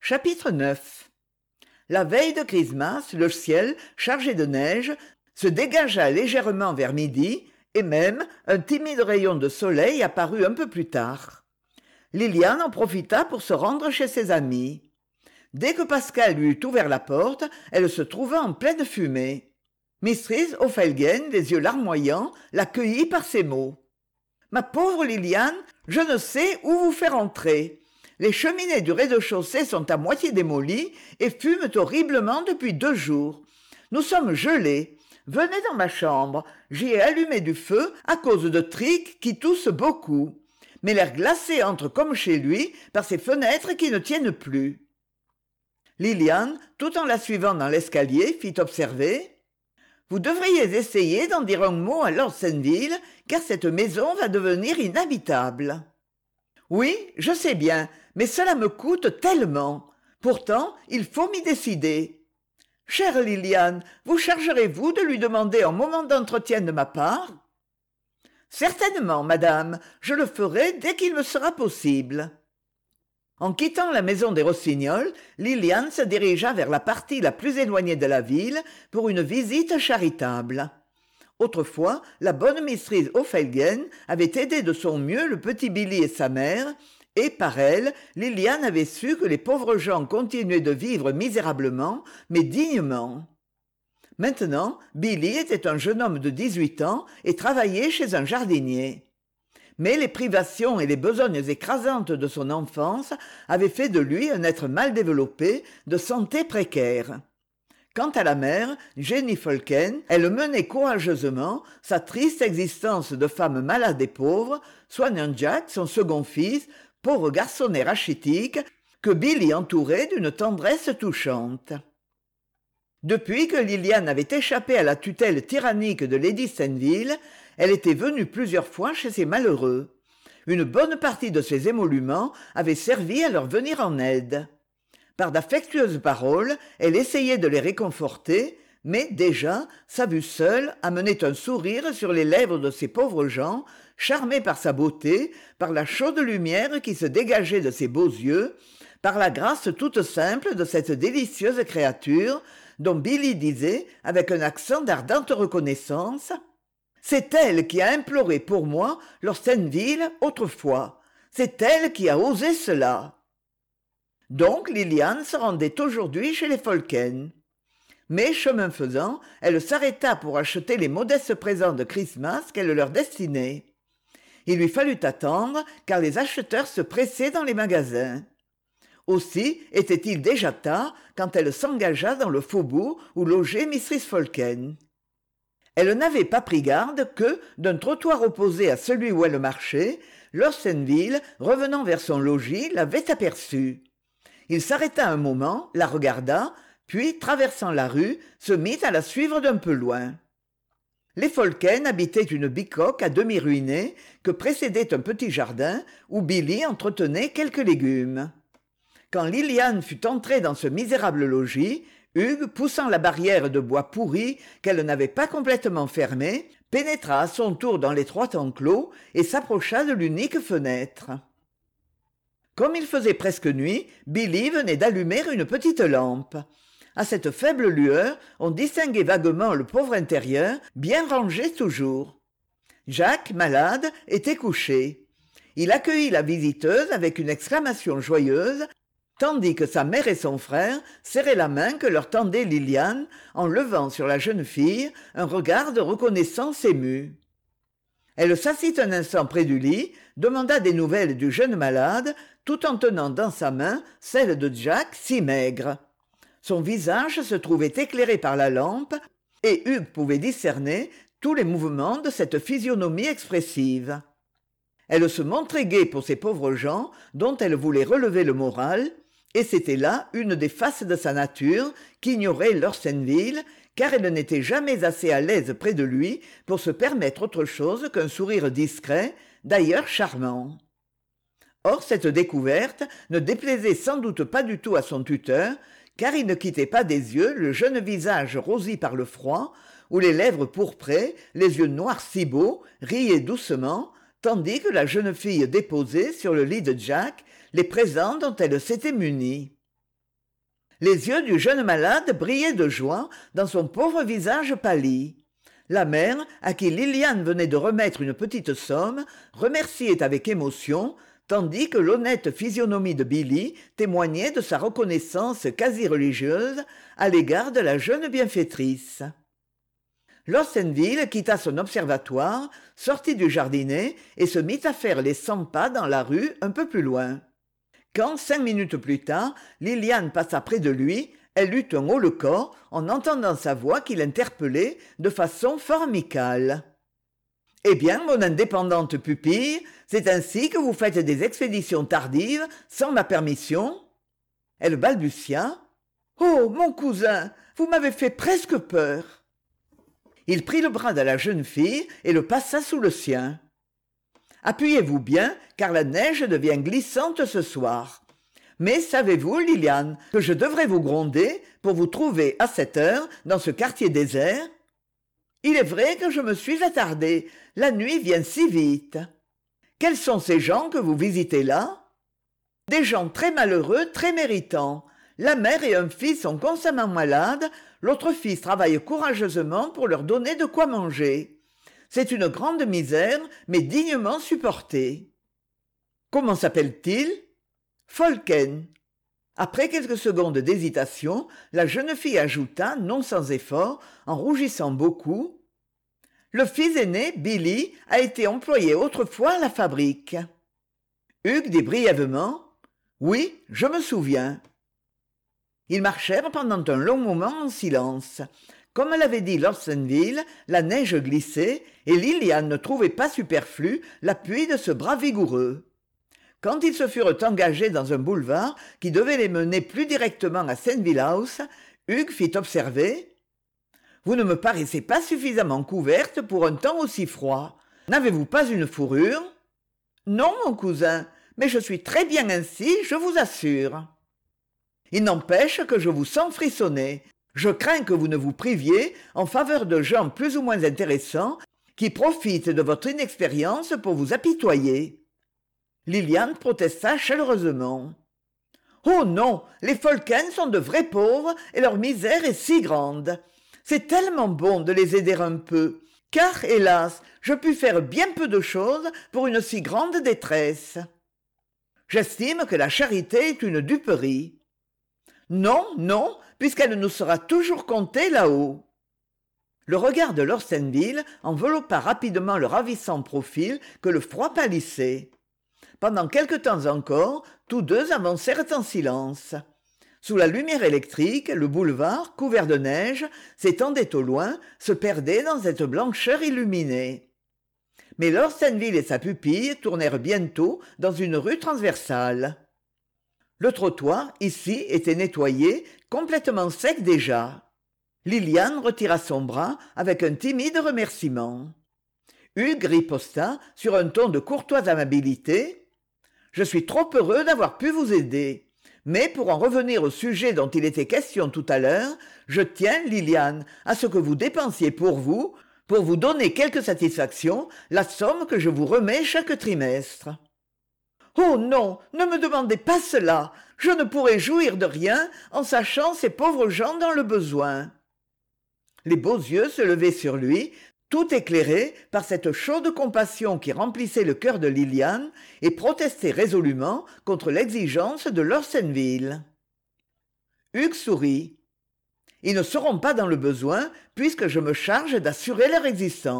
Chapitre 9. La veille de Christmas, le ciel, chargé de neige, se dégagea légèrement vers midi, et même un timide rayon de soleil apparut un peu plus tard. Lilian en profita pour se rendre chez ses amis. Dès que Pascal lui eut ouvert la porte, elle se trouva en pleine fumée. Mrs. O'Felgen, les yeux larmoyants, l'accueillit par ces mots. « Ma pauvre Lilian, je ne sais où vous faire entrer. Les cheminées du rez-de-chaussée sont à moitié démolies et fument horriblement depuis 2 jours. Nous sommes gelés. Venez dans ma chambre. J'y ai allumé du feu à cause de Trick qui tousse beaucoup. Mais l'air glacé entre comme chez lui par ces fenêtres qui ne tiennent plus. » Lilian, tout en la suivant dans l'escalier, fit observer « Vous devriez essayer d'en dire un mot à Lord Senville, car cette maison va devenir inhabitable. » « Oui, je sais bien, mais cela me coûte tellement. Pourtant, il faut m'y décider. Chère Lilian, vous chargerez-vous de lui demander un moment d'entretien de ma part ? » ?»« Certainement, madame, je le ferai dès qu'il me sera possible. » En quittant la maison des Rossignols, Lilian se dirigea vers la partie la plus éloignée de la ville pour une visite charitable. Autrefois, la bonne Mrs. O'Felgen avait aidé de son mieux le petit Billy et sa mère, et par elle, Lilian avait su que les pauvres gens continuaient de vivre misérablement, mais dignement. Maintenant, Billy était un jeune homme de 18 ans et travaillait chez un jardinier. Mais les privations et les besognes écrasantes de son enfance avaient fait de lui un être mal développé, de santé précaire. Quant à la mère, Jenny Folken, elle menait courageusement sa triste existence de femme malade et pauvre, soignant Jack, son second fils, pauvre garçonnet rachitique, que Billy entourait d'une tendresse touchante. Depuis que Lilian avait échappé à la tutelle tyrannique de Lady Senville, elle était venue plusieurs fois chez ces malheureux. Une bonne partie de ses émoluments avait servi à leur venir en aide. Par d'affectueuses paroles, elle essayait de les réconforter, mais déjà, sa vue seule amenait un sourire sur les lèvres de ces pauvres gens, charmés par sa beauté, par la chaude lumière qui se dégageait de ses beaux yeux, par la grâce toute simple de cette délicieuse créature, dont Billy disait, avec un accent d'ardente reconnaissance, « C'est elle qui a imploré pour moi Lord Senville autrefois. C'est elle qui a osé cela. » Donc Lilian se rendait aujourd'hui chez les Folken. Mais chemin faisant, elle s'arrêta pour acheter les modestes présents de Christmas qu'elle leur destinait. Il lui fallut attendre, car les acheteurs se pressaient dans les magasins. Aussi était-il déjà tard quand elle s'engagea dans le faubourg où logeait Mrs. Folken. Elle n'avait pas pris garde que, d'un trottoir opposé à celui où elle marchait, Lord Senville, revenant vers son logis, l'avait aperçue. Il s'arrêta un moment, la regarda, puis, traversant la rue, se mit à la suivre d'un peu loin. Les Folken habitaient une bicoque à demi ruinée que précédait un petit jardin où Billy entretenait quelques légumes. Quand Lilian fut entrée dans ce misérable logis, Hugues, poussant la barrière de bois pourri qu'elle n'avait pas complètement fermée, pénétra à son tour dans l'étroit enclos et s'approcha de l'unique fenêtre. Comme il faisait presque nuit, Billy venait d'allumer une petite lampe. À cette faible lueur, on distinguait vaguement le pauvre intérieur, bien rangé toujours. Jacques, malade, était couché. Il accueillit la visiteuse avec une exclamation joyeuse, tandis que sa mère et son frère serraient la main que leur tendait Lilian en levant sur la jeune fille un regard de reconnaissance émue. Elle s'assit un instant près du lit, demanda des nouvelles du jeune malade, tout en tenant dans sa main celle de Jack si maigre. Son visage se trouvait éclairé par la lampe, et Hugues pouvait discerner tous les mouvements de cette physionomie expressive. Elle se montrait gaie pour ces pauvres gens dont elle voulait relever le moral, et c'était là une des faces de sa nature qu'ignorait Lord Senville, car elle n'était jamais assez à l'aise près de lui pour se permettre autre chose qu'un sourire discret, d'ailleurs charmant. Or cette découverte ne déplaisait sans doute pas du tout à son tuteur, car il ne quittait pas des yeux le jeune visage rosi par le froid, où les lèvres pourprées, les yeux noirs si beaux, riaient doucement, tandis que la jeune fille déposait sur le lit de Jack les présents dont elle s'était munie. Les yeux du jeune malade brillaient de joie dans son pauvre visage pâli. La mère, à qui Lilian venait de remettre une petite somme, remerciait avec émotion, tandis que l'honnête physionomie de Billy témoignait de sa reconnaissance quasi religieuse à l'égard de la jeune bienfaitrice. Lostenville quitta son observatoire, sortit du jardinet et se mit à faire les 100 pas dans la rue un peu plus loin. Quand, 5 minutes plus tard, Lilian passa près de lui, elle eut un haut-le-corps en entendant sa voix qui l'interpellait de façon fort amicale. « Eh bien, mon indépendante pupille, c'est ainsi que vous faites des expéditions tardives, sans ma permission ?» Elle balbutia. « Oh, mon cousin, vous m'avez fait presque peur !» Il prit le bras de la jeune fille et le passa sous le sien. « Appuyez-vous bien, car la neige devient glissante ce soir. Mais savez-vous, Lilian, que je devrais vous gronder pour vous trouver à cette heure dans ce quartier désert ? Il est vrai que je me suis attardé. La nuit vient si vite. Quels sont ces gens que vous visitez là ? Des gens très malheureux, très méritants. La mère et un fils sont constamment malades, l'autre fils travaille courageusement pour leur donner de quoi manger. C'est une grande misère, mais dignement supportée. Comment s'appelle-t-il ? Folken. Après quelques secondes d'hésitation, la jeune fille ajouta, non sans effort, en rougissant beaucoup, « Le fils aîné, Billy, a été employé autrefois à la fabrique. » Hugues dit brièvement, « Oui, je me souviens. » Ils marchèrent pendant un long moment en silence. Comme l'avait dit Lostenville, la neige glissait et Lilian ne trouvait pas superflu l'appui de ce bras vigoureux. Quand ils se furent engagés dans un boulevard qui devait les mener plus directement à Senville House, Hugues fit observer « Vous ne me paraissez pas suffisamment couverte pour un temps aussi froid. N'avez-vous pas une fourrure ?»« Non, mon cousin, mais je suis très bien ainsi, je vous assure. » « Il n'empêche que je vous sens frissonner. Je crains que vous ne vous priviez en faveur de gens plus ou moins intéressants qui profitent de votre inexpérience pour vous apitoyer. » Lilian protesta chaleureusement. « Oh non, les Folken sont de vrais pauvres et leur misère est si grande. C'est tellement bon de les aider un peu, car, hélas, je puis faire bien peu de choses pour une si grande détresse. J'estime que la charité est une duperie. Non, non, puisqu'elle nous sera toujours comptée là-haut. » Le regard de Lostenville enveloppa rapidement le ravissant profil que le froid pâlissait. Pendant quelque temps encore, tous deux avancèrent en silence. Sous la lumière électrique, le boulevard, couvert de neige, s'étendait au loin, se perdait dans cette blancheur illuminée. Mais Lostenville et sa pupille tournèrent bientôt dans une rue transversale. Le trottoir, ici, était nettoyé, complètement sec déjà. Lilian retira son bras avec un timide remerciement. Hugues riposta sur un ton de courtoise amabilité. « Je suis trop heureux d'avoir pu vous aider. Mais pour en revenir au sujet dont il était question tout à l'heure, je tiens, Lilian, à ce que vous dépensiez pour vous donner quelque satisfaction, la somme que je vous remets chaque trimestre. » « Oh non, ne me demandez pas cela. Je ne pourrais jouir de rien en sachant ces pauvres gens dans le besoin. » Les beaux yeux se levaient sur lui, tout éclairés par cette chaude compassion qui remplissait le cœur de Lilian et protestait résolument contre l'exigence de Lostenville. Hugues sourit. « Ils ne seront pas dans le besoin puisque je me charge d'assurer leur existence. »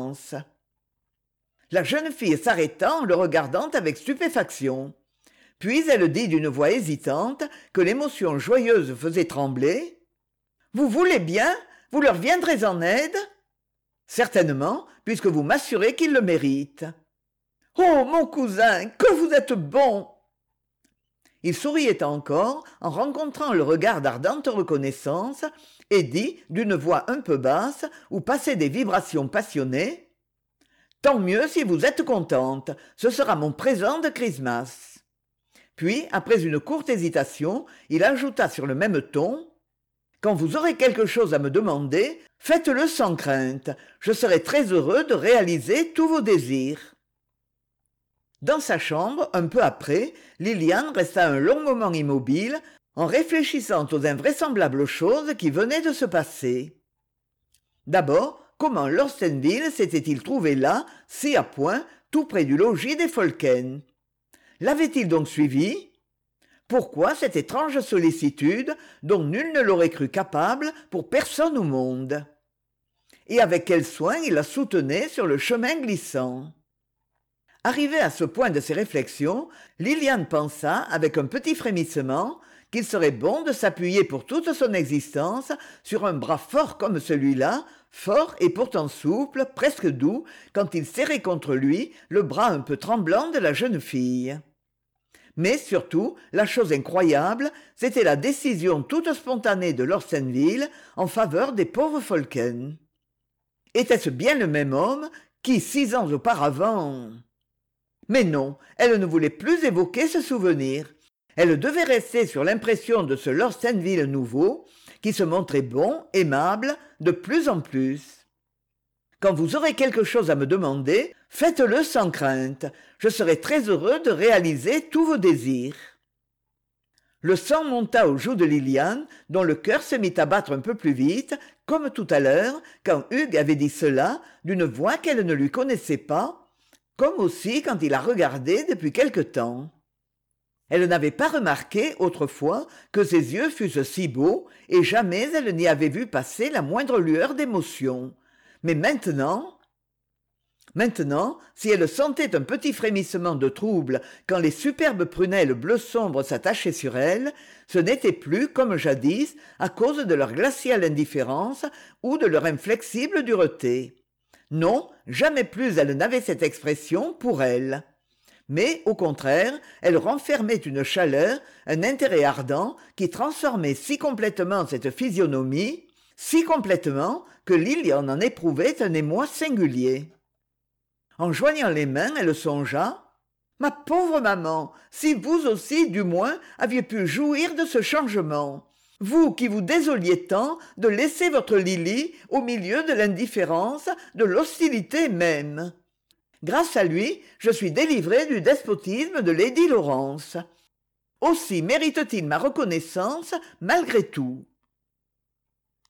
La jeune fille s'arrêta en le regardant avec stupéfaction. Puis elle dit d'une voix hésitante, que l'émotion joyeuse faisait trembler. « Vous voulez bien ? Vous leur viendrez en aide ? » ?»« Certainement, puisque vous m'assurez qu'ils le méritent. »« Oh, mon cousin, que vous êtes bon !» Il souriait encore en rencontrant le regard d'ardente reconnaissance et dit, d'une voix un peu basse, où passaient des vibrations passionnées, « Tant mieux si vous êtes contente, ce sera mon présent de Christmas. » Puis, après une courte hésitation, il ajouta sur le même ton, « Quand vous aurez quelque chose à me demander, faites-le sans crainte, je serai très heureux de réaliser tous vos désirs. » Dans sa chambre, un peu après, Lilian resta un long moment immobile, en réfléchissant aux invraisemblables choses qui venaient de se passer. D'abord, comment l'Orstenville s'était-il trouvé là, si à point, tout près du logis des Folken? L'avait-il donc suivi? Pourquoi cette étrange sollicitude dont nul ne l'aurait cru capable pour personne au monde? Et avec quel soin il la soutenait sur le chemin glissant. Arrivée à ce point de ses réflexions, Lilian pensa, avec un petit frémissement, qu'il serait bon de s'appuyer pour toute son existence sur un bras fort comme celui-là, fort et pourtant souple, presque doux, quand il serrait contre lui le bras un peu tremblant de la jeune fille. Mais surtout, la chose incroyable, c'était la décision toute spontanée de l'Orstenville en faveur des pauvres Folken. Était-ce bien le même homme qui, 6 ans auparavant... Mais non, elle ne voulait plus évoquer ce souvenir. Elle devait rester sur l'impression de ce l'Orstenville nouveau, qui se montrait bon, aimable, de plus en plus. Quand vous aurez quelque chose à me demander, faites-le sans crainte. Je serai très heureux de réaliser tous vos désirs. Le sang monta aux joues de Lilian, dont le cœur se mit à battre un peu plus vite, comme tout à l'heure, quand Hugues avait dit cela, d'une voix qu'elle ne lui connaissait pas, comme aussi quand il la regardait depuis quelque temps. Elle n'avait pas remarqué autrefois que ses yeux fussent si beaux, et jamais elle n'y avait vu passer la moindre lueur d'émotion. Mais maintenant, si elle sentait un petit frémissement de trouble quand les superbes prunelles bleu sombre s'attachaient sur elle, ce n'était plus, comme jadis, à cause de leur glaciale indifférence ou de leur inflexible dureté. Non, jamais plus elle n'avait cette expression pour elle. Mais, au contraire, elle renfermait une chaleur, un intérêt ardent qui transformait si complètement cette physionomie, si complètement que Lilian en éprouvait un émoi singulier. En joignant les mains, elle songea « Ma pauvre maman, si vous aussi, du moins, aviez pu jouir de ce changement, vous qui vous désoliez tant de laisser votre Lily au milieu de l'indifférence, de l'hostilité même. Grâce à lui, je suis délivrée du despotisme de Lady Laurence. Aussi mérite-t-il ma reconnaissance malgré tout. »